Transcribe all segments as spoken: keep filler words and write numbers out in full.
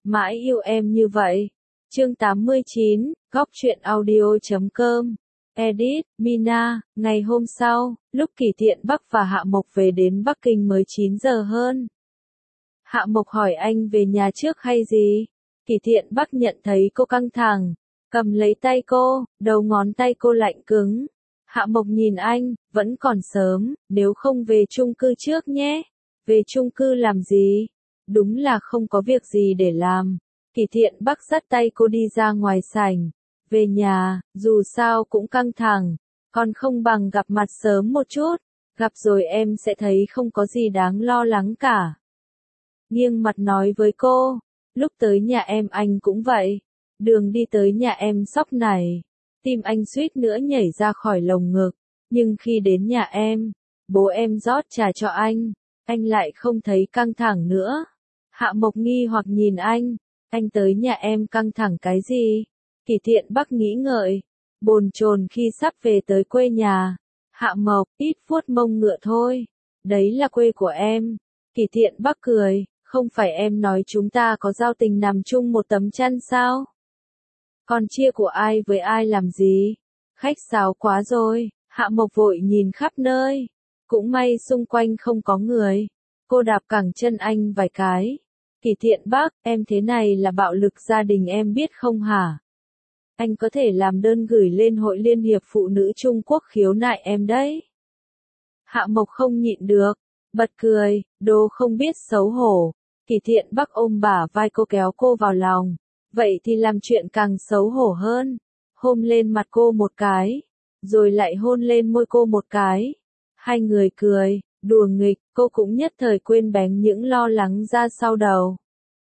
mãi yêu em như vậy. Chương tám mươi chín, góc truyện audio chấm com. Edit, Mina, ngày hôm sau, lúc Kỳ Thiện Bắc và Hạ Mộc về đến Bắc Kinh mới chín giờ hơn. Hạ Mộc hỏi anh về nhà trước hay gì? Kỳ Thiện Bắc nhận thấy cô căng thẳng, cầm lấy tay cô, đầu ngón tay cô lạnh cứng. Hạ Mộc nhìn anh, vẫn còn sớm, nếu không về chung cư trước nhé. Về chung cư làm gì? Đúng là không có việc gì để làm. Kỳ Thiện Bắc dắt tay cô đi ra ngoài sảnh. Về nhà, dù sao cũng căng thẳng, còn không bằng gặp mặt sớm một chút. Gặp rồi em sẽ thấy không có gì đáng lo lắng cả. Nghiêng mặt nói với cô, lúc tới nhà em anh cũng vậy. Đường đi tới nhà em sóc này. Tim anh suýt nữa nhảy ra khỏi lồng ngực. Nhưng khi đến nhà em, bố em rót trà cho anh. Anh lại không thấy căng thẳng nữa. Hạ Mộc nghi hoặc nhìn anh. Anh tới nhà em căng thẳng cái gì? Kỳ Thiện Bắc nghĩ ngợi. Bồn chồn khi sắp về tới quê nhà. Hạ Mộc, ít vuốt mông ngựa thôi. Đấy là quê của em. Kỳ Thiện Bắc cười. Không phải em nói chúng ta có giao tình nằm chung một tấm chăn sao? Còn chia của ai với ai làm gì? Khách sáo quá rồi. Hạ Mộc vội nhìn khắp nơi. Cũng may xung quanh không có người. Cô đạp cẳng chân anh vài cái. Kỳ Thiện Bắc, em thế này là bạo lực gia đình em biết không hả? Anh có thể làm đơn gửi lên Hội Liên hiệp Phụ nữ Trung Quốc khiếu nại em đấy. Hạ Mộc không nhịn được. Bật cười, đồ không biết xấu hổ. Kỳ Thiện Bắc ôm bả vai cô kéo cô vào lòng. Vậy thì làm chuyện càng xấu hổ hơn. Hôn lên mặt cô một cái. Rồi lại hôn lên môi cô một cái. Hai người cười, đùa nghịch, cô cũng nhất thời quên bén những lo lắng ra sau đầu.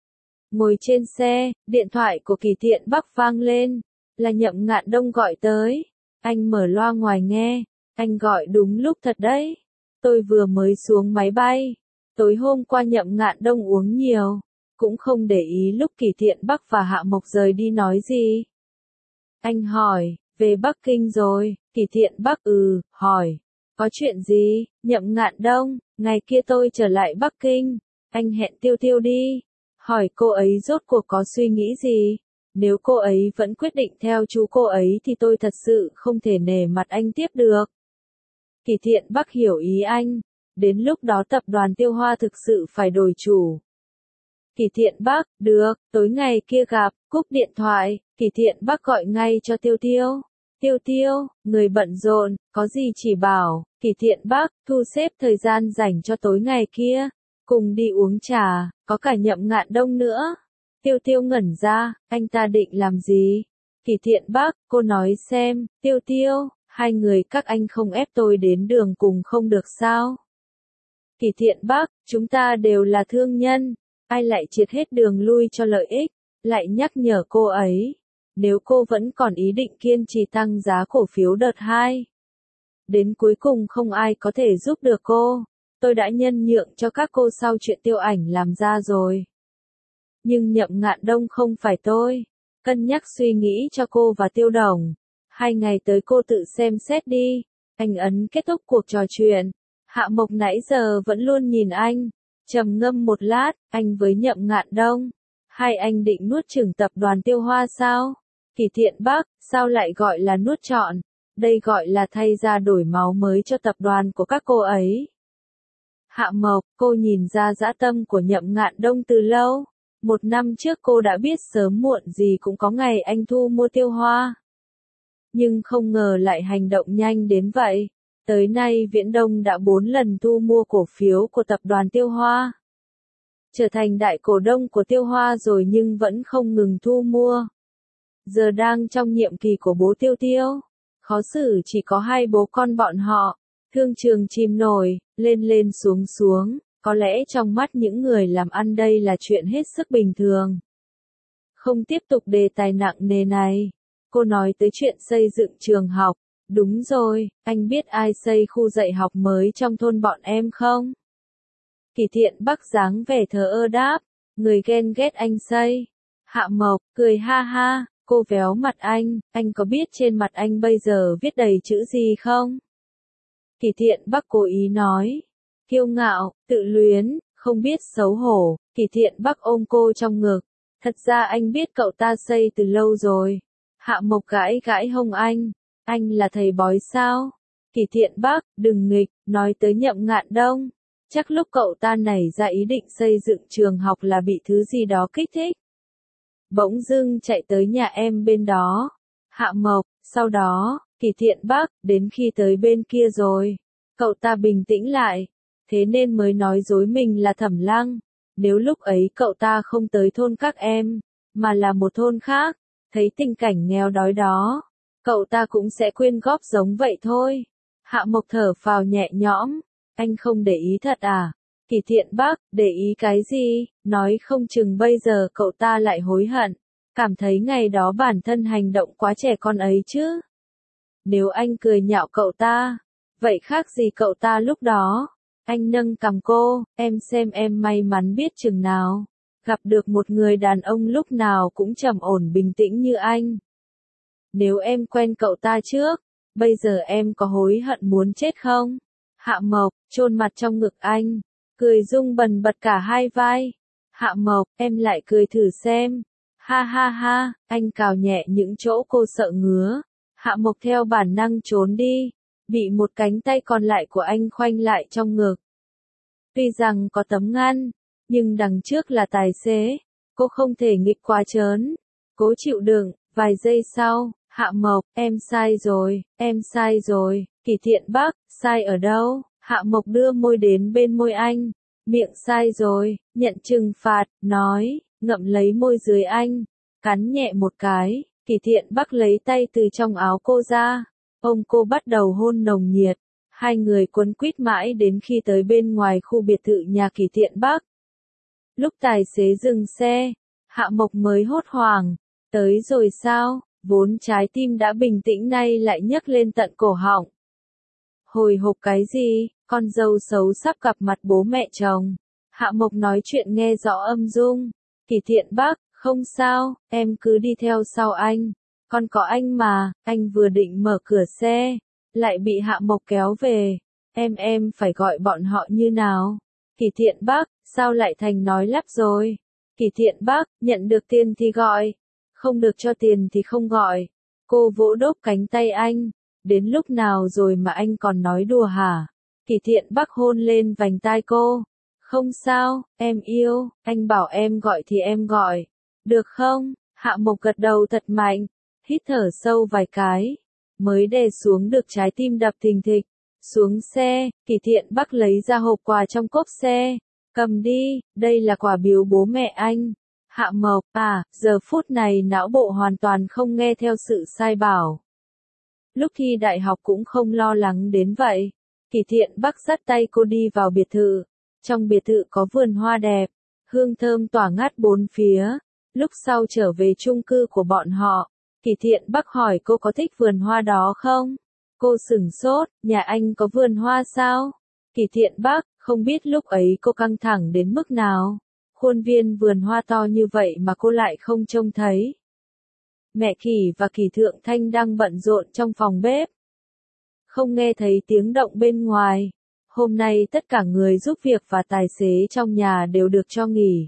Ngồi trên xe, điện thoại của Kỳ Thiện Bắc vang lên. Là Nhậm Ngạn Đông gọi tới. Anh mở loa ngoài nghe. Anh gọi đúng lúc thật đấy. Tôi vừa mới xuống máy bay. Tối hôm qua Nhậm Ngạn Đông uống nhiều. Cũng không để ý lúc Kỳ Thiện Bắc và Hạ Mộc rời đi nói gì. Anh hỏi, về Bắc Kinh rồi? Kỳ Thiện Bắc ừ, hỏi. Có chuyện gì? Nhậm Ngạn Đông, ngày kia tôi trở lại Bắc Kinh. Anh hẹn Tiêu Tiêu đi. Hỏi cô ấy rốt cuộc có suy nghĩ gì? Nếu cô ấy vẫn quyết định theo chú cô ấy thì tôi thật sự không thể nể mặt anh tiếp được. Kỳ Thiện Bắc hiểu ý anh. Đến lúc đó tập đoàn Tiêu Hoa thực sự phải đổi chủ. Kỳ Thiện Bắc, được, tối ngày kia gặp, cúp điện thoại, Kỳ Thiện Bắc gọi ngay cho Tiêu Tiêu. Tiêu Tiêu, người bận rộn, có gì chỉ bảo, Kỳ Thiện Bắc, thu xếp thời gian rảnh cho tối ngày kia. Cùng đi uống trà, có cả Nhậm Ngạn Đông nữa. Tiêu Tiêu ngẩn ra, anh ta định làm gì? Kỳ Thiện Bắc, cô nói xem, Tiêu Tiêu, hai người các anh không ép tôi đến đường cùng không được sao? Kỳ Thiện Bắc, chúng ta đều là thương nhân. Ai lại triệt hết đường lui cho lợi ích, lại nhắc nhở cô ấy. Nếu cô vẫn còn ý định kiên trì tăng giá cổ phiếu đợt hai. Đến cuối cùng không ai có thể giúp được cô. Tôi đã nhân nhượng cho các cô sau chuyện Tiêu Ảnh làm ra rồi. Nhưng Nhậm Ngạn Đông không phải tôi. Cân nhắc suy nghĩ cho cô và Tiêu Đồng. Hai ngày tới cô tự xem xét đi. Anh ấn kết thúc cuộc trò chuyện. Hạ Mộc nãy giờ vẫn luôn nhìn anh. Trầm ngâm một lát, anh với Nhậm Ngạn Đông. Hai anh định nuốt chửng tập đoàn Tiêu Hoa sao? Kỳ Thiện Bắc, sao lại gọi là nuốt trọn? Đây gọi là thay ra đổi máu mới cho tập đoàn của các cô ấy. Hạ Mộc, cô nhìn ra dã tâm của Nhậm Ngạn Đông từ lâu. Một năm trước cô đã biết sớm muộn gì cũng có ngày anh thu mua Tiêu Hoa. Nhưng không ngờ lại hành động nhanh đến vậy. Tới nay Viễn Đông đã bốn lần thu mua cổ phiếu của tập đoàn Tiêu Hoa. Trở thành đại cổ đông của Tiêu Hoa rồi nhưng vẫn không ngừng thu mua. Giờ đang trong nhiệm kỳ của bố Tiêu Tiêu. Khó xử chỉ có hai bố con bọn họ. Thương trường chìm nổi, lên lên xuống xuống. Có lẽ trong mắt những người làm ăn đây là chuyện hết sức bình thường. Không tiếp tục đề tài nặng nề này. Cô nói tới chuyện xây dựng trường học. Đúng rồi, anh biết ai xây khu dạy học mới trong thôn bọn em không? Kỳ Thiện Bắc dáng vẻ thờ ơ đáp, người ghen ghét anh xây. Hạ Mộc, cười ha ha, cô véo mặt anh, anh có biết trên mặt anh bây giờ viết đầy chữ gì không? Kỳ Thiện Bắc cố ý nói, kiêu ngạo, tự luyến, không biết xấu hổ, Kỳ Thiện Bắc ôm cô trong ngực, Thật ra anh biết cậu ta xây từ lâu rồi. Hạ Mộc gãi gãi hông anh. Anh là thầy bói sao? Kỳ Thiện Bắc, đừng nghịch, nói tới Nhậm Ngạn Đông. Chắc lúc cậu ta nảy ra ý định xây dựng trường học là bị thứ gì đó kích thích. Bỗng dưng chạy tới nhà em bên đó. Hạ Mộc, sau đó, Kỳ Thiện Bắc, đến khi tới bên kia rồi. Cậu ta bình tĩnh lại. Thế nên mới nói dối mình là Thẩm Lăng. Nếu lúc ấy cậu ta không tới thôn các em, mà là một thôn khác, thấy tình cảnh nghèo đói đó, cậu ta cũng sẽ quyên góp giống vậy thôi. Hạ Mộc thở phào nhẹ nhõm. Anh không để ý thật à? Kỳ Thiện Bắc, để ý cái gì? Nói không chừng bây giờ cậu ta lại hối hận. Cảm thấy ngày đó bản thân hành động quá trẻ con ấy chứ. Nếu anh cười nhạo cậu ta, vậy khác gì cậu ta lúc đó? Anh nâng cằm cô, em xem em may mắn biết chừng nào. Gặp được một người đàn ông lúc nào cũng trầm ổn bình tĩnh như anh. Nếu em quen cậu ta trước, bây giờ em có hối hận muốn chết không? Hạ Mộc, chôn mặt trong ngực anh, cười rung bần bật cả hai vai. Hạ Mộc, em lại cười thử xem. Ha ha ha, anh cào nhẹ những chỗ cô sợ ngứa. Hạ Mộc theo bản năng trốn đi, bị một cánh tay còn lại của anh khoanh lại trong ngực. Tuy rằng có tấm ngăn, nhưng đằng trước là tài xế, cô không thể nghịch quá trớn. Cố chịu đựng, vài giây sau, Hạ Mộc, em sai rồi, em sai rồi. Kỳ Thiện Bắc, sai ở đâu? Hạ Mộc đưa môi đến bên môi anh. Miệng sai rồi, nhận trừng phạt, nói, ngậm lấy môi dưới anh, cắn nhẹ một cái. Kỳ Thiện Bắc lấy tay từ trong áo cô ra, ôm cô bắt đầu hôn nồng nhiệt. Hai người quấn quýt mãi đến khi tới bên ngoài khu biệt thự nhà Kỳ Thiện Bắc. Lúc tài xế dừng xe, Hạ Mộc mới hốt hoảng. Tới rồi sao? Vốn trái tim đã bình tĩnh nay lại nhấc lên tận cổ họng. Hồi hộp cái gì? Con dâu xấu sắp gặp mặt bố mẹ chồng. Hạ Mộc nói chuyện nghe rõ âm dung. Kỳ Thiện Bắc, không sao, em cứ đi theo sau anh. Con có anh mà. Anh vừa định mở cửa xe, lại bị Hạ Mộc kéo về. Em em phải gọi bọn họ như nào? Kỳ Thiện Bắc, sao lại thành nói lắp rồi? Kỳ Thiện Bắc, nhận được tiền thì gọi, không được cho tiền thì không gọi. Cô vỗ đốp cánh tay anh. Đến lúc nào rồi mà anh còn nói đùa hả? Kỳ Thiện Bắc hôn lên vành tai cô. Không sao, em yêu, anh bảo em gọi thì em gọi. Được không? Hạ Mộc gật đầu thật mạnh, hít thở sâu vài cái, mới đè xuống được trái tim đập thình thịch. Xuống xe, Kỳ Thiện Bắc lấy ra hộp quà trong cốp xe. Cầm đi, đây là quà biếu bố mẹ anh. Hạ Mộc, à, giờ phút này não bộ hoàn toàn không nghe theo sự sai bảo. Lúc thi đại học cũng không lo lắng đến vậy. Kỳ Thiện Bắc dắt tay cô đi vào biệt thự. Trong biệt thự có vườn hoa đẹp, hương thơm tỏa ngát bốn phía. Lúc sau trở về chung cư của bọn họ, Kỳ Thiện Bắc hỏi cô có thích vườn hoa đó không? Cô sửng sốt, nhà anh có vườn hoa sao? Kỳ Thiện Bắc, không biết lúc ấy cô căng thẳng đến mức nào. Khuôn viên vườn hoa to như vậy mà cô lại không trông thấy. Mẹ Kỳ và Kỳ Thượng Thanh đang bận rộn trong phòng bếp. Không nghe thấy tiếng động bên ngoài. Hôm nay tất cả người giúp việc và tài xế trong nhà đều được cho nghỉ.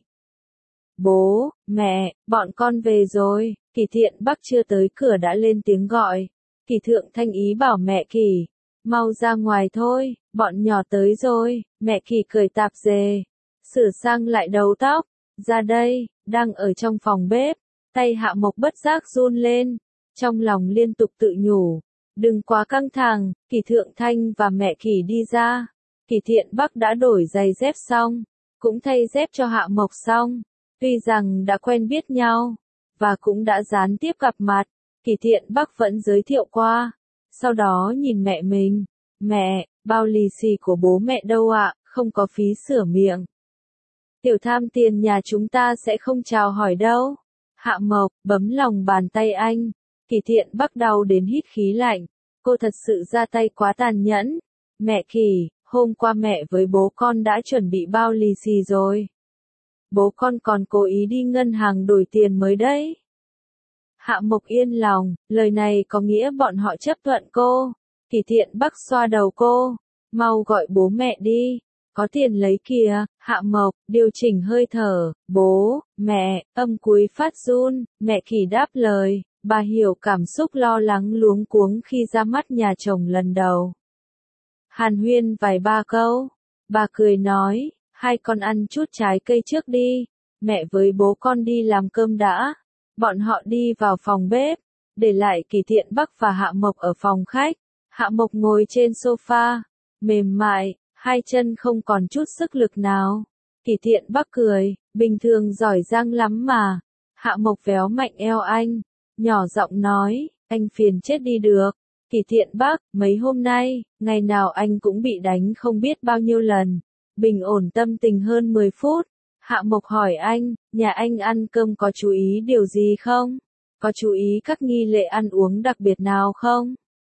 Bố, mẹ, bọn con về rồi. Kỳ Thiện Bắc chưa tới cửa đã lên tiếng gọi. Kỳ Thượng Thanh ý bảo mẹ Kỳ, mau ra ngoài thôi, bọn nhỏ tới rồi. Mẹ Kỳ cởi tạp dề, sửa sang lại đầu tóc. Ra đây, đang ở trong phòng bếp. Tay Hạ Mộc bất giác run lên, trong lòng liên tục tự nhủ, đừng quá căng thẳng. Kỳ Thượng Thanh và mẹ Kỳ đi ra. Kỳ Thiện Bắc đã đổi giày dép xong, cũng thay dép cho Hạ Mộc xong. Tuy rằng đã quen biết nhau, và cũng đã gián tiếp gặp mặt, Kỳ Thiện Bắc vẫn giới thiệu qua. Sau đó nhìn mẹ mình, mẹ, bao lì xì của bố mẹ đâu ạ, không có phí sửa miệng. Tiểu tham tiền nhà chúng ta sẽ không chào hỏi đâu. Hạ Mộc, bấm lòng bàn tay anh. Kỳ Thiện Bắc đau đến hít khí lạnh. Cô thật sự ra tay quá tàn nhẫn. Mẹ Kỳ, hôm qua mẹ với bố con đã chuẩn bị bao lì xì rồi. Bố con còn cố ý đi ngân hàng đổi tiền mới đấy. Hạ Mộc yên lòng, lời này có nghĩa bọn họ chấp thuận cô. Kỳ Thiện Bắc xoa đầu cô. Mau gọi bố mẹ đi. có tiền lấy kìa, Hạ Mộc, điều chỉnh hơi thở, bố, mẹ, âm cuối phát run, mẹ Kỳ đáp lời, bà hiểu cảm xúc lo lắng luống cuống khi ra mắt nhà chồng lần đầu. Hàn huyên vài ba câu, bà cười nói, hai con ăn chút trái cây trước đi, mẹ với bố con đi làm cơm đã. Bọn họ đi vào phòng bếp, để lại Kỳ Thiện Bắc và Hạ Mộc ở phòng khách. Hạ Mộc ngồi trên sofa, mềm mại, hai chân không còn chút sức lực nào. Kỳ Thiện Bắc cười, bình thường giỏi giang lắm mà. Hạ Mộc véo mạnh eo anh, nhỏ giọng nói, anh phiền chết đi được. Kỳ Thiện Bắc, mấy hôm nay, ngày nào anh cũng bị đánh không biết bao nhiêu lần. Bình ổn tâm tình hơn mười phút. Hạ Mộc hỏi anh, nhà anh ăn cơm có chú ý điều gì không? Có chú ý các nghi lễ ăn uống đặc biệt nào không?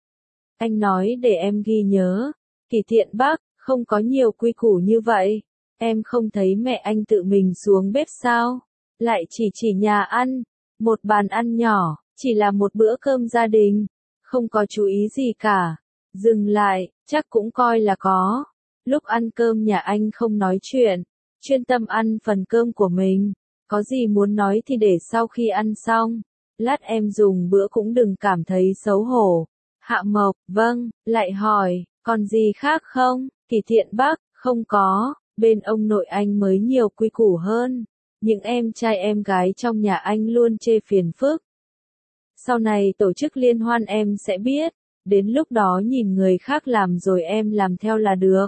Anh nói để em ghi nhớ. Kỳ Thiện Bắc, không có nhiều quy củ như vậy. Em không thấy mẹ anh tự mình xuống bếp sao? Lại chỉ chỉ nhà ăn. Một bàn ăn nhỏ, chỉ là một bữa cơm gia đình. Không có chú ý gì cả. Dừng lại, chắc cũng coi là có. Lúc ăn cơm nhà anh không nói chuyện. Chuyên tâm ăn phần cơm của mình. Có gì muốn nói thì để sau khi ăn xong. Lát em dùng bữa cũng đừng cảm thấy xấu hổ. Hạ Mộc, vâng, lại hỏi, còn gì khác không? Kỳ Thiện Bắc, không có, bên ông nội anh mới nhiều quy củ hơn. Những em trai em gái trong nhà anh luôn chê phiền phức. Sau này tổ chức liên hoan em sẽ biết, đến lúc đó nhìn người khác làm rồi em làm theo là được.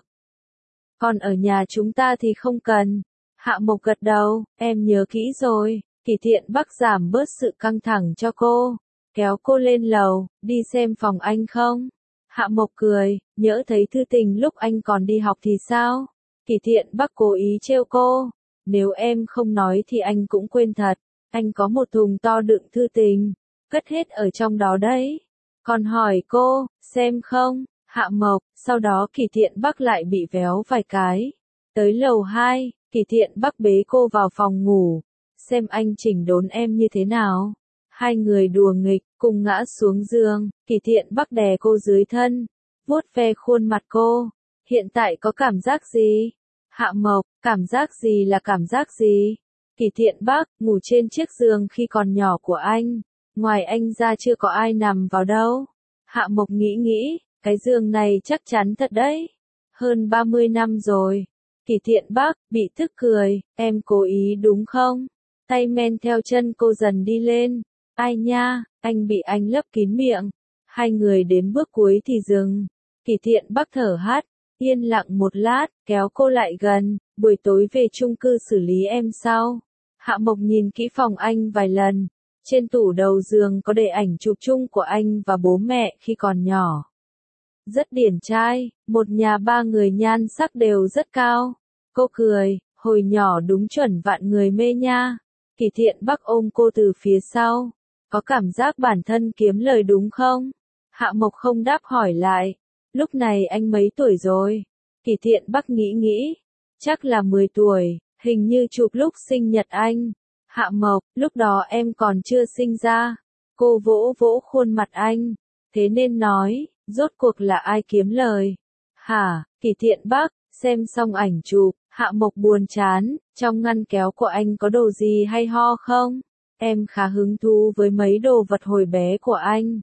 Còn ở nhà chúng ta thì không cần. Hạ Mộc gật đầu, em nhớ kỹ rồi. Kỳ Thiện Bắc giảm bớt sự căng thẳng cho cô, kéo cô lên lầu, đi xem phòng anh không? Hạ Mộc cười, nhỡ thấy thư tình lúc anh còn đi học thì sao? Kỳ Thiện Bắc cố ý trêu cô, nếu em không nói thì anh cũng quên thật, anh có một thùng to đựng thư tình, cất hết ở trong đó đấy. Còn hỏi cô, xem không? Hạ Mộc, sau đó Kỳ Thiện Bắc lại bị véo vài cái. Tới lầu hai, Kỳ Thiện Bắc bế cô vào phòng ngủ, xem anh chỉnh đốn em như thế nào. Hai người đùa nghịch, cùng ngã xuống giường, Kỳ Thiện Bắc đè cô dưới thân, vuốt ve khuôn mặt cô. Hiện tại có cảm giác gì? Hạ Mộc, cảm giác gì là cảm giác gì? Kỳ Thiện Bắc, ngủ trên chiếc giường khi còn nhỏ của anh. Ngoài anh ra chưa có ai nằm vào đâu. Hạ Mộc nghĩ nghĩ, cái giường này chắc chắn thật đấy. Hơn ba mươi năm rồi. Kỳ Thiện Bắc, bị tức cười, em cố ý đúng không? Tay men theo chân cô dần đi lên. Ai nha, anh bị anh lấp kín miệng. Hai người đến bước cuối thì dừng. Kỳ Thiện Bắc thở hắt, yên lặng một lát, kéo cô lại gần. Buổi tối về chung cư xử lý em sau. Hạ Mộc nhìn kỹ phòng anh vài lần. Trên tủ đầu giường có để ảnh chụp chung của anh và bố mẹ khi còn nhỏ. Rất điển trai, một nhà ba người nhan sắc đều rất cao. Cô cười, hồi nhỏ đúng chuẩn vạn người mê nha. Kỳ Thiện Bắc ôm cô từ phía sau. Có cảm giác bản thân kiếm lời đúng không? Hạ Mộc không đáp hỏi lại. Lúc này anh mấy tuổi rồi? Kỳ Thiện Bắc nghĩ nghĩ. Chắc là mười tuổi, hình như chụp lúc sinh nhật anh. Hạ Mộc, lúc đó em còn chưa sinh ra. Cô vỗ vỗ khuôn mặt anh. Thế nên nói, rốt cuộc là ai kiếm lời? Hả? Kỳ Thiện Bắc, xem xong ảnh chụp, Hạ Mộc buồn chán, trong ngăn kéo của anh có đồ gì hay ho không? Em khá hứng thú với mấy đồ vật hồi bé của anh.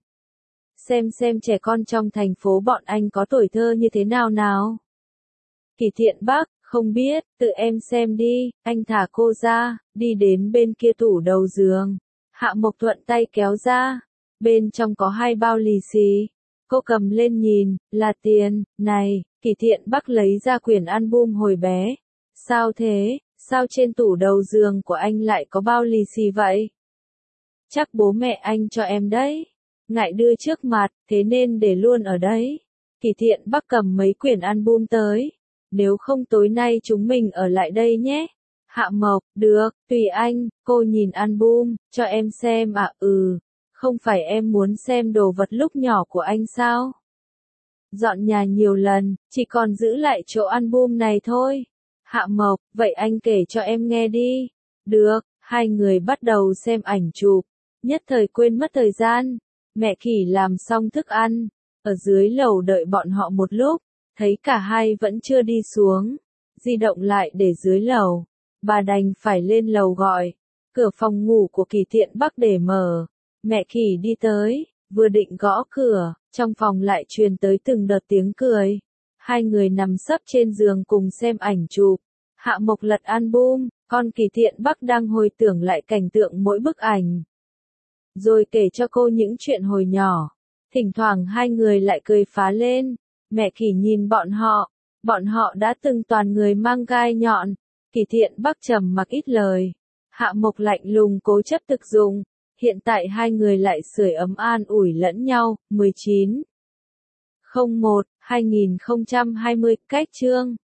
Xem xem trẻ con trong thành phố bọn anh có tuổi thơ như thế nào nào. Kỳ Thiện Bắc, không biết, tự em xem đi, anh thả cô ra, đi đến bên kia tủ đầu giường. Hạ Mộc thuận tay kéo ra, bên trong có hai bao lì xì. Cô cầm lên nhìn, là tiền, này, Kỳ Thiện Bắc lấy ra quyển album hồi bé. Sao thế, sao trên tủ đầu giường của anh lại có bao lì xì vậy? Chắc bố mẹ anh cho em đấy. Ngại đưa trước mặt, thế nên để luôn ở đấy. Kỳ Thiện Bắc cầm mấy quyển album tới. Nếu không tối nay chúng mình ở lại đây nhé. Hạ Mộc, được, tùy anh, cô nhìn album, cho em xem à, ừ. Không phải em muốn xem đồ vật lúc nhỏ của anh sao? Dọn nhà nhiều lần, chỉ còn giữ lại chỗ album này thôi. Hạ Mộc, vậy anh kể cho em nghe đi. Được, hai người bắt đầu xem ảnh chụp. Nhất thời quên mất thời gian. Mẹ Kỳ làm xong thức ăn. Ở dưới lầu đợi bọn họ một lúc. Thấy cả hai vẫn chưa đi xuống. di động lại để dưới lầu. Bà đành phải lên lầu gọi. Cửa phòng ngủ của Kỳ Thiện Bắc để mở. Mẹ Kỳ đi tới, vừa định gõ cửa, trong phòng lại truyền tới từng đợt tiếng cười. Hai người nằm sấp trên giường cùng xem ảnh chụp. Hạ Mộc lật album, con Kỳ Thiện Bắc đang hồi tưởng lại cảnh tượng mỗi bức ảnh. Rồi kể cho cô những chuyện hồi nhỏ. Thỉnh thoảng hai người lại cười phá lên. Mẹ Kỳ nhìn bọn họ. Bọn họ đã từng toàn người mang gai nhọn. Kỳ Thiện Bắc trầm mặc ít lời. Hạ Mộc lạnh lùng cố chấp thực dụng. Hiện tại hai người lại sưởi ấm an ủi lẫn nhau. mười chín không một hai nghìn không trăm hai mươi cách chương